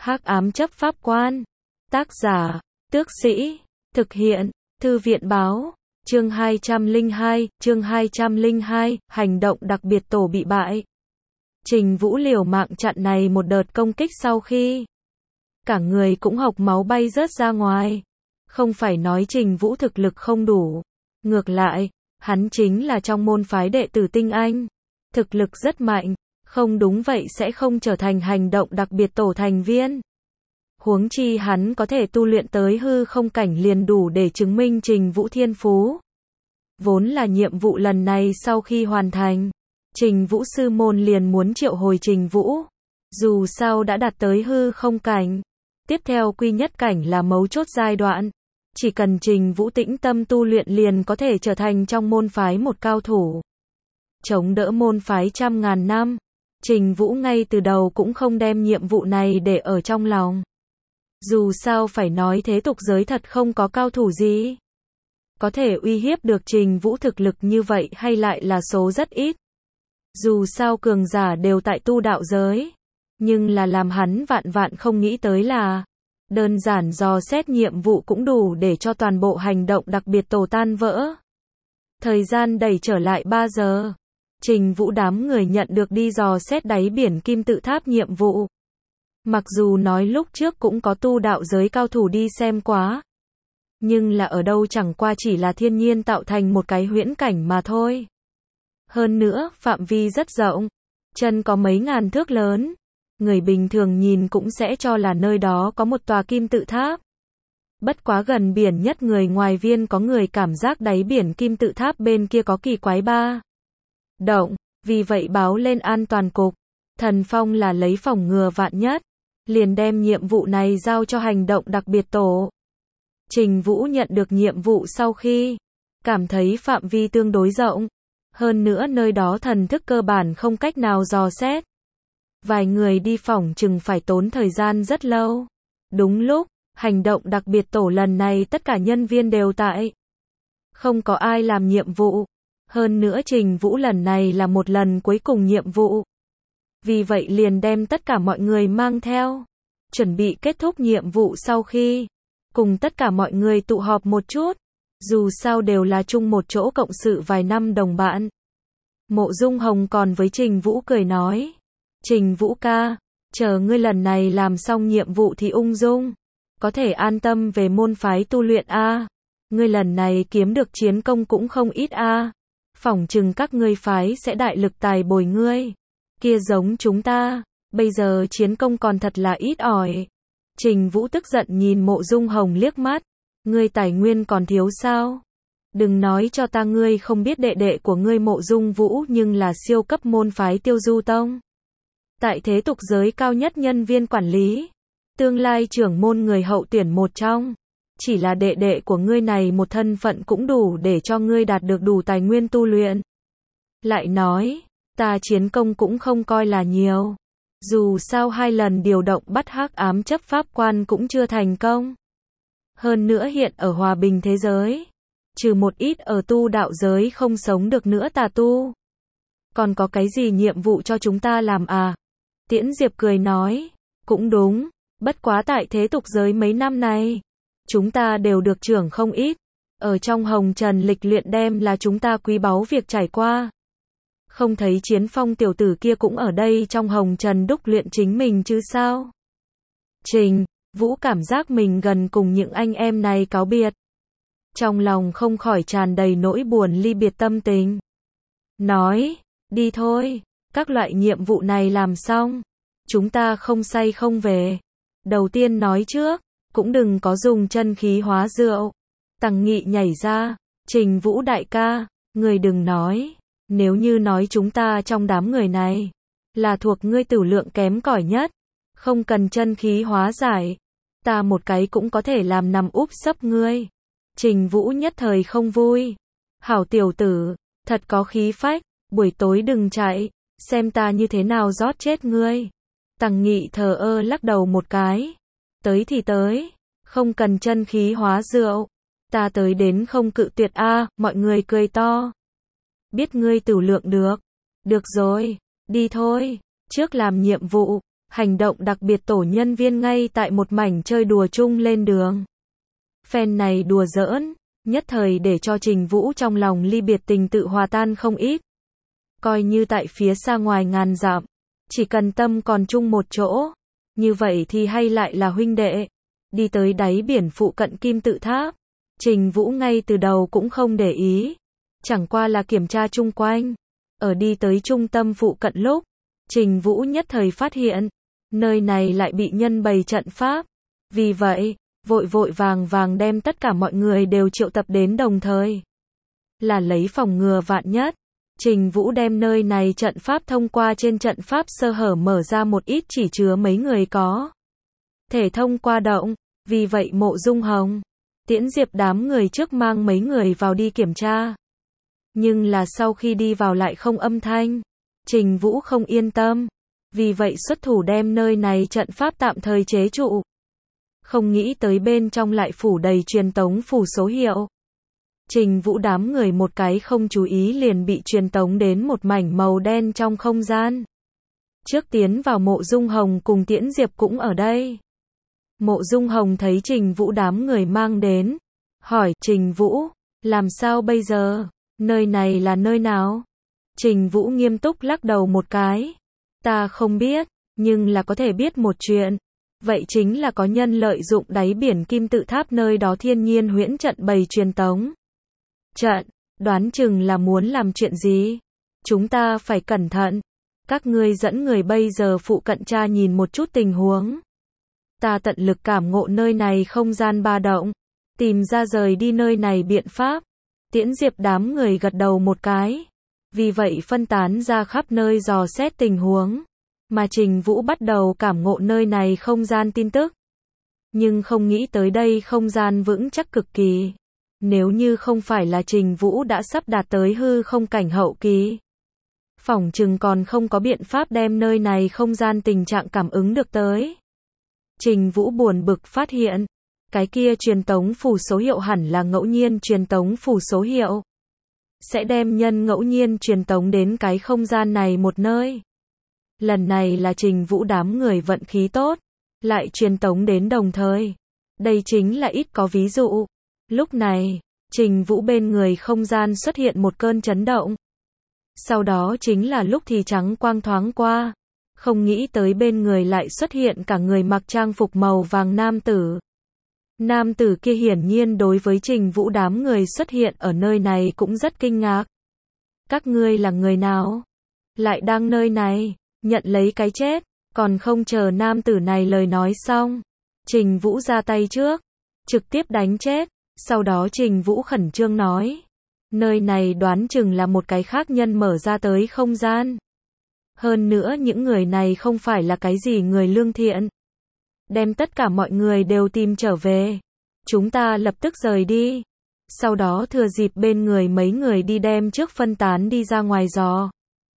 Hắc ám chấp pháp quan. Tác giả, Tước Sĩ. Thực hiện, Thư viện báo. Chương 202, hành động đặc biệt tổ bị bại. Trình Vũ liều mạng chặn này một đợt công kích sau khi cả người cũng hộc máu bay rớt ra ngoài. Không phải nói Trình Vũ thực lực không đủ. Ngược lại, hắn chính là trong môn phái đệ tử tinh anh. Thực lực rất mạnh. Không đúng vậy sẽ không trở thành hành động đặc biệt tổ thành viên. Huống chi hắn có thể tu luyện tới hư không cảnh liền đủ để chứng minh Trình Vũ thiên phú. Vốn là nhiệm vụ lần này sau khi hoàn thành, Trình Vũ sư môn liền muốn triệu hồi Trình Vũ. Dù sao đã đạt tới hư không cảnh. Tiếp theo quy nhất cảnh là mấu chốt giai đoạn. Chỉ cần Trình Vũ tĩnh tâm tu luyện liền có thể trở thành trong môn phái một cao thủ. Chống đỡ môn phái trăm ngàn năm. Trình Vũ ngay từ đầu cũng không đem nhiệm vụ này để ở trong lòng. Dù sao phải nói thế tục giới thật không có cao thủ gì có thể uy hiếp được Trình Vũ thực lực như vậy hay lại là số rất ít. Dù sao cường giả đều tại tu đạo giới. Nhưng là làm hắn vạn vạn không nghĩ tới là đơn giản dò xét nhiệm vụ cũng đủ để cho toàn bộ hành động đặc biệt tổ tan vỡ. Thời gian đẩy trở lại 3 giờ. Trình Vũ đám người nhận được đi dò xét đáy biển kim tự tháp nhiệm vụ. Mặc dù nói lúc trước cũng có tu đạo giới cao thủ đi xem quá. Nhưng là ở đâu chẳng qua chỉ là thiên nhiên tạo thành một cái huyễn cảnh mà thôi. Hơn nữa, phạm vi rất rộng. Chân có mấy ngàn thước lớn. Người bình thường nhìn cũng sẽ cho là nơi đó có một tòa kim tự tháp. Bất quá gần biển nhất người ngoài viên có người cảm giác đáy biển kim tự tháp bên kia có kỳ quái ba động, vì vậy báo lên an toàn cục. Thần Phong là lấy phòng ngừa vạn nhất, liền đem nhiệm vụ này giao cho hành động đặc biệt tổ. Trình Vũ nhận được nhiệm vụ sau khi cảm thấy phạm vi tương đối rộng, hơn nữa nơi đó thần thức cơ bản không cách nào dò xét. Vài người đi phỏng chừng phải tốn thời gian rất lâu. Đúng lúc, hành động đặc biệt tổ lần này tất cả nhân viên đều tại. Không có ai làm nhiệm vụ. Hơn nữa Trình Vũ lần này là một lần cuối cùng nhiệm vụ. Vì vậy liền đem tất cả mọi người mang theo. Chuẩn bị kết thúc nhiệm vụ sau khi cùng tất cả mọi người tụ họp một chút. Dù sao đều là chung một chỗ cộng sự vài năm đồng bạn. Mộ Dung Hồng còn với Trình Vũ cười nói. Trình Vũ ca, chờ ngươi lần này làm xong nhiệm vụ thì ung dung. Có thể an tâm về môn phái tu luyện a. Ngươi lần này kiếm được chiến công cũng không ít a. Phỏng chừng các ngươi phái sẽ đại lực tài bồi ngươi. Kia giống chúng ta, bây giờ chiến công còn thật là ít ỏi. Trình Vũ tức giận nhìn Mộ Dung Hồng liếc mắt. Ngươi tài nguyên còn thiếu sao? Đừng nói cho ta ngươi không biết đệ đệ của ngươi Mộ Dung Vũ nhưng là siêu cấp môn phái Tiêu Du Tông. Tại thế tục giới cao nhất nhân viên quản lý. Tương lai trưởng môn người hậu tuyển một trong. Chỉ là đệ đệ của ngươi này một thân phận cũng đủ để cho ngươi đạt được đủ tài nguyên tu luyện. Lại nói, ta chiến công cũng không coi là nhiều. Dù sao 2 lần điều động bắt hắc ám chấp pháp quan cũng chưa thành công. Hơn nữa hiện ở hòa bình thế giới, trừ một ít ở tu đạo giới không sống được nữa tà tu. Còn có cái gì nhiệm vụ cho chúng ta làm à? Tiễn Diệp cười nói, cũng đúng, bất quá tại thế tục giới mấy năm này, chúng ta đều được trưởng không ít. Ở trong hồng trần lịch luyện đem là chúng ta quý báu việc trải qua. Không thấy Chiến Phong tiểu tử kia cũng ở đây trong hồng trần đúc luyện chính mình chứ sao? Trình Vũ cảm giác mình gần cùng những anh em này cáo biệt. Trong lòng không khỏi tràn đầy nỗi buồn ly biệt tâm tình. Nói, đi thôi, các loại nhiệm vụ này làm xong. Chúng ta không say không về. Đầu tiên nói trước, cũng đừng có dùng chân khí hóa rượu. Tằng Nghị nhảy ra, Trình Vũ đại ca, người đừng nói. Nếu như nói chúng ta trong đám người này, là thuộc ngươi tử lượng kém cỏi nhất. Không cần chân khí hóa giải. Ta một cái cũng có thể làm nằm úp sấp ngươi. Trình Vũ nhất thời không vui. Hảo tiểu tử, thật có khí phách, buổi tối đừng chạy, xem ta như thế nào rót chết ngươi. Tằng Nghị thờ ơ lắc đầu một cái. Tới thì tới, không cần chân khí hóa rượu. Ta tới đến không cự tuyệt a, mọi người cười to. Biết ngươi tử lượng được. Được rồi, đi thôi, trước làm nhiệm vụ. Hành động đặc biệt tổ nhân viên ngay tại một mảnh chơi đùa chung lên đường. Phen này đùa giỡn, nhất thời để cho Trình Vũ trong lòng ly biệt tình tự hòa tan không ít. Coi như tại phía xa ngoài ngàn dặm, chỉ cần tâm còn chung một chỗ, như vậy thì hay lại là huynh đệ. Đi tới đáy biển phụ cận Kim Tự Tháp, Trình Vũ ngay từ đầu cũng không để ý, chẳng qua là kiểm tra chung quanh. Ở đi tới trung tâm phụ cận lúc, Trình Vũ nhất thời phát hiện, nơi này lại bị nhân bày trận pháp. Vì vậy, vội vội vàng vàng đem tất cả mọi người đều triệu tập đến đồng thời. Là lấy phòng ngừa vạn nhất, Trình Vũ đem nơi này trận pháp thông qua trên trận pháp sơ hở mở ra một ít chỉ chứa mấy người có thể thông qua động. Vì vậy Mộ Dung Hồng, Tiễn Diệp đám người trước mang mấy người vào đi kiểm tra. Nhưng là sau khi đi vào lại không âm thanh. Trình Vũ không yên tâm. Vì vậy xuất thủ đem nơi này trận pháp tạm thời chế trụ. Không nghĩ tới bên trong lại phủ đầy truyền tống phủ số hiệu. Trình Vũ đám người một cái không chú ý liền bị truyền tống đến một mảnh màu đen trong không gian. Trước tiến vào Mộ Dung Hồng cùng Tiễn Diệp cũng ở đây. Mộ Dung Hồng thấy Trình Vũ đám người mang đến, hỏi Trình Vũ, làm sao bây giờ, nơi này là nơi nào? Trình Vũ nghiêm túc lắc đầu một cái, ta không biết, nhưng là có thể biết một chuyện, vậy chính là có nhân lợi dụng đáy biển Kim Tự Tháp nơi đó thiên nhiên huyễn trận bày truyền tống. Trận, đoán chừng là muốn làm chuyện gì? Chúng ta phải cẩn thận, các ngươi dẫn người bây giờ phụ cận tra nhìn một chút tình huống. Ta tận lực cảm ngộ nơi này không gian ba động, tìm ra rời đi nơi này biện pháp. Tiễn Diệp đám người gật đầu một cái. Vì vậy phân tán ra khắp nơi dò xét tình huống. Mà Trình Vũ bắt đầu cảm ngộ nơi này không gian tin tức. Nhưng không nghĩ tới đây không gian vững chắc cực kỳ. Nếu như không phải là Trình Vũ đã sắp đạt tới hư không cảnh hậu kỳ, phỏng chừng còn không có biện pháp đem nơi này không gian tình trạng cảm ứng được tới. Trình Vũ buồn bực phát hiện, cái kia truyền tống phủ số hiệu hẳn là ngẫu nhiên truyền tống phủ số hiệu. Sẽ đem nhân ngẫu nhiên truyền tống đến cái không gian này một nơi. Lần này là Trình Vũ đám người vận khí tốt, lại truyền tống đến đồng thời. Đây chính là ít có ví dụ. Lúc này, Trình Vũ bên người không gian xuất hiện một cơn chấn động. Sau đó chính là lúc thì trắng quang thoáng qua. Không nghĩ tới bên người lại xuất hiện cả người mặc trang phục màu vàng nam tử. Nam tử kia hiển nhiên đối với Trình Vũ đám người xuất hiện ở nơi này cũng rất kinh ngạc. Các ngươi là người nào? Lại đang nơi này, nhận lấy cái chết, còn không chờ nam tử này lời nói xong. Trình Vũ ra tay trước, trực tiếp đánh chết, sau đó Trình Vũ khẩn trương nói. Nơi này đoán chừng là một cái khác nhân mở ra tới không gian. Hơn nữa những người này không phải là cái gì người lương thiện. Đem tất cả mọi người đều tìm trở về. Chúng ta lập tức rời đi. Sau đó thừa dịp bên người mấy người đi đem trước phân tán đi ra ngoài dò.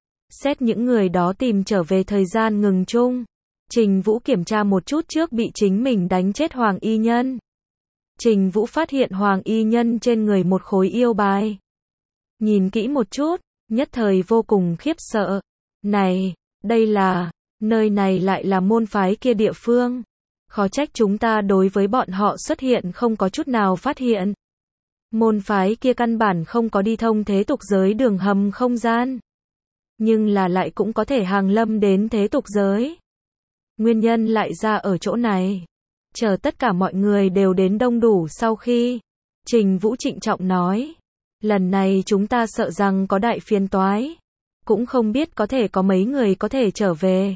Xét những người đó tìm trở về thời gian ngừng chung. Trình Vũ kiểm tra một chút trước bị chính mình đánh chết Hoàng Y Nhân. Trình Vũ phát hiện Hoàng Y Nhân trên người một khối yêu bài. Nhìn kỹ một chút, nhất thời vô cùng khiếp sợ. Này, đây là, nơi này lại là môn phái kia địa phương. Khó trách chúng ta đối với bọn họ xuất hiện không có chút nào phát hiện. Môn phái kia căn bản không có đi thông thế tục giới đường hầm không gian. Nhưng là lại cũng có thể hàng lâm đến thế tục giới. Nguyên nhân lại ra ở chỗ này. Chờ tất cả mọi người đều đến đông đủ sau khi, Trình Vũ trịnh trọng nói. Lần này chúng ta sợ rằng có đại phiền toái. Cũng không biết có thể có mấy người có thể trở về.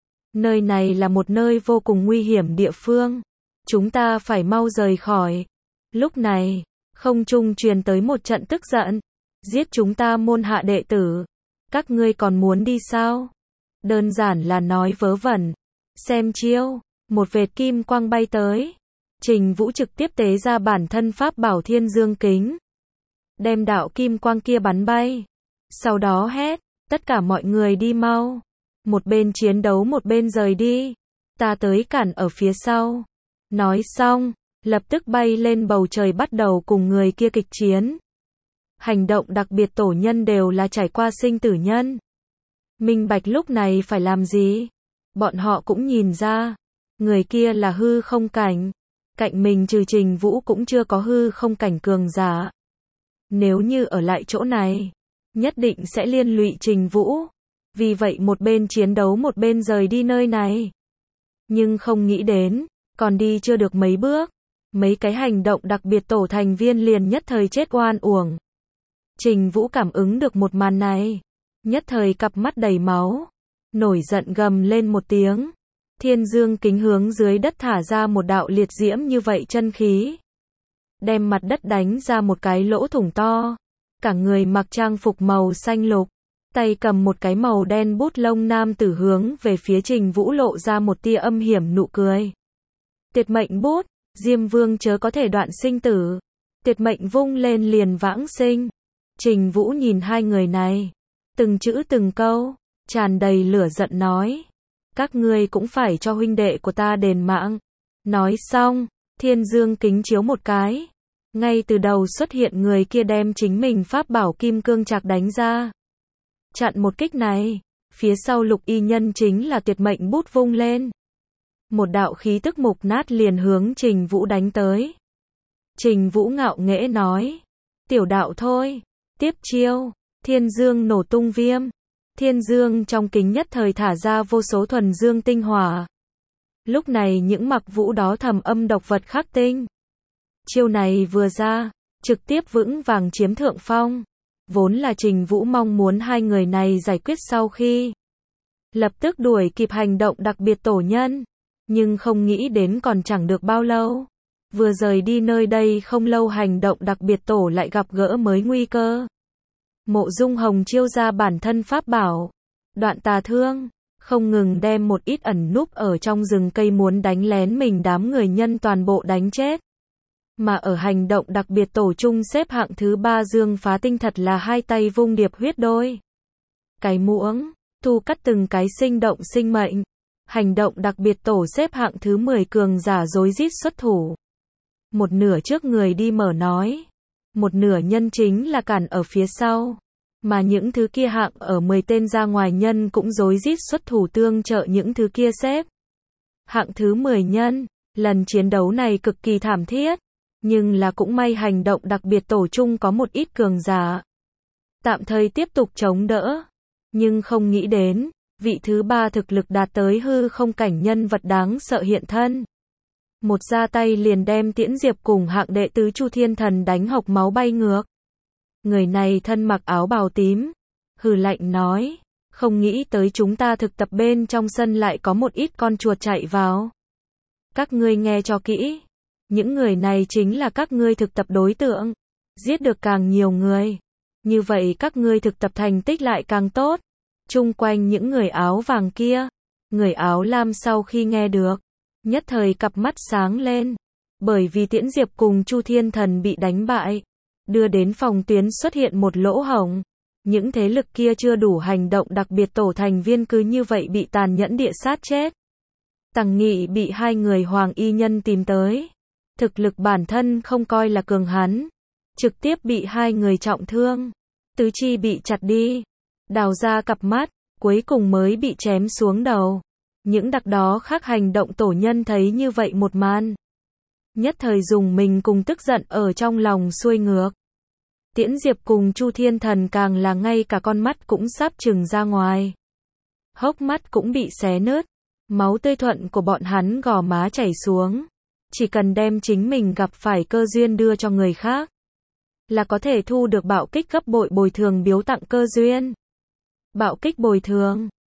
Nơi này là một nơi vô cùng nguy hiểm địa phương. Chúng ta phải mau rời khỏi. Lúc này, không trung truyền tới một trận tức giận. Giết chúng ta môn hạ đệ tử. Các ngươi còn muốn đi sao? Đơn giản là nói vớ vẩn. Xem chiêu, một vệt kim quang bay tới. Trình Vũ trực tiếp tế ra bản thân pháp bảo Thiên Dương Kính. Đem đạo kim quang kia bắn bay. Sau đó hét, tất cả mọi người đi mau. Một bên chiến đấu một bên rời đi. Ta tới cản ở phía sau. Nói xong, lập tức bay lên bầu trời bắt đầu cùng người kia kịch chiến. Hành động đặc biệt tổ nhân đều là trải qua sinh tử nhân. Minh bạch lúc này phải làm gì? Bọn họ cũng nhìn ra, người kia là hư không cảnh. Cạnh mình trừ Trình Vũ cũng chưa có hư không cảnh cường giả. Nếu như ở lại chỗ này, nhất định sẽ liên lụy Trình Vũ. Vì vậy một bên chiến đấu một bên rời đi nơi này. Nhưng không nghĩ đến, còn đi chưa được mấy bước, mấy cái hành động đặc biệt tổ thành viên liền nhất thời chết oan uổng. Trình Vũ cảm ứng được một màn này, nhất thời cặp mắt đầy máu, nổi giận gầm lên một tiếng. Thiên dương kính hướng dưới đất thả ra một đạo liệt diễm như vậy chân khí, đem mặt đất đánh ra một cái lỗ thủng to. Cả người mặc trang phục màu xanh lục, tay cầm một cái màu đen bút lông nam tử hướng về phía Trình Vũ lộ ra một tia âm hiểm nụ cười. Tuyệt mệnh bút, Diêm Vương chớ có thể đoạn sinh tử. Tuyệt mệnh vung lên liền vãng sinh. Trình Vũ nhìn hai người này, từng chữ từng câu, tràn đầy lửa giận nói. Các ngươi cũng phải cho huynh đệ của ta đền mạng. Nói xong, thiên dương kính chiếu một cái. Ngay từ đầu xuất hiện người kia đem chính mình pháp bảo kim cương trạc đánh ra. Chặn một kích này, phía sau lục y nhân chính là tuyệt mệnh bút vung lên. Một đạo khí tức mục nát liền hướng Trình Vũ đánh tới. Trình Vũ ngạo nghễ nói. Tiểu đạo thôi. Tiếp chiêu. Thiên dương nổ tung viêm. Thiên dương trong kính nhất thời thả ra vô số thuần dương tinh hỏa. Lúc này những mặc vũ đó thầm âm độc vật khắc tinh. Chiêu này vừa ra, trực tiếp vững vàng chiếm thượng phong. Vốn là Trình Vũ mong muốn hai người này giải quyết sau khi lập tức đuổi kịp hành động đặc biệt tổ nhân. Nhưng không nghĩ đến còn chẳng được bao lâu. Vừa rời đi nơi đây không lâu hành động đặc biệt tổ lại gặp gỡ mới nguy cơ. Mộ Dung Hồng chiêu ra bản thân pháp bảo. Đoạn tà thương, không ngừng đem một ít ẩn núp ở trong rừng cây muốn đánh lén mình đám người nhân toàn bộ đánh chết. Mà ở hành động đặc biệt tổ chung xếp hạng thứ 3 Dương Phá Tinh thật là hai tay vung điệp huyết đôi. Cái muỗng, thu cắt từng cái sinh động sinh mệnh. Hành động đặc biệt tổ xếp hạng thứ 10 cường giả rối rít xuất thủ. Một nửa trước người đi mở nói. Một nửa nhân chính là cản ở phía sau. Mà những thứ kia hạng ở 10 tên ra ngoài nhân cũng rối rít xuất thủ tương trợ những thứ kia xếp. Hạng thứ 10 nhân, lần chiến đấu này cực kỳ thảm thiết. Nhưng là cũng may hành động đặc biệt tổ chung có một ít cường giả. Tạm thời tiếp tục chống đỡ. Nhưng không nghĩ đến, vị thứ 3 thực lực đạt tới hư không cảnh nhân vật đáng sợ hiện thân. Một ra tay liền đem Tiễn Diệp cùng hạng đệ tứ Chu Thiên Thần đánh hộc máu bay ngược. Người này thân mặc áo bào tím, hừ lạnh nói, không nghĩ tới chúng ta thực tập bên trong sân lại có một ít con chuột chạy vào. Các ngươi nghe cho kỹ, những người này chính là các ngươi thực tập đối tượng, giết được càng nhiều người, như vậy các ngươi thực tập thành tích lại càng tốt. Chung quanh những người áo vàng kia, người áo lam sau khi nghe được, nhất thời cặp mắt sáng lên, bởi vì Tiễn Diệp cùng Chu Thiên Thần bị đánh bại, đưa đến phòng tuyến xuất hiện một lỗ hổng. Những thế lực kia chưa đủ hành động đặc biệt tổ thành viên cứ như vậy bị tàn nhẫn địa sát chết. Tằng Nghị bị hai người hoàng y nhân tìm tới, thực lực bản thân không coi là cường hắn, trực tiếp bị hai người trọng thương, tứ chi bị chặt đi, đào ra cặp mắt, cuối cùng mới bị chém xuống đầu. Những đặc đó khác hành động tổ nhân thấy như vậy một màn, nhất thời dùng mình cùng tức giận ở trong lòng xuôi ngược. Tiễn Diệp cùng Chu Thiên Thần càng là ngay cả con mắt cũng sắp trừng ra ngoài. Hốc mắt cũng bị xé nứt, máu tươi thuận của bọn hắn gò má chảy xuống. Chỉ cần đem chính mình gặp phải cơ duyên đưa cho người khác, là có thể thu được bạo kích gấp bội bồi thường biếu tặng cơ duyên. Bạo kích bồi thường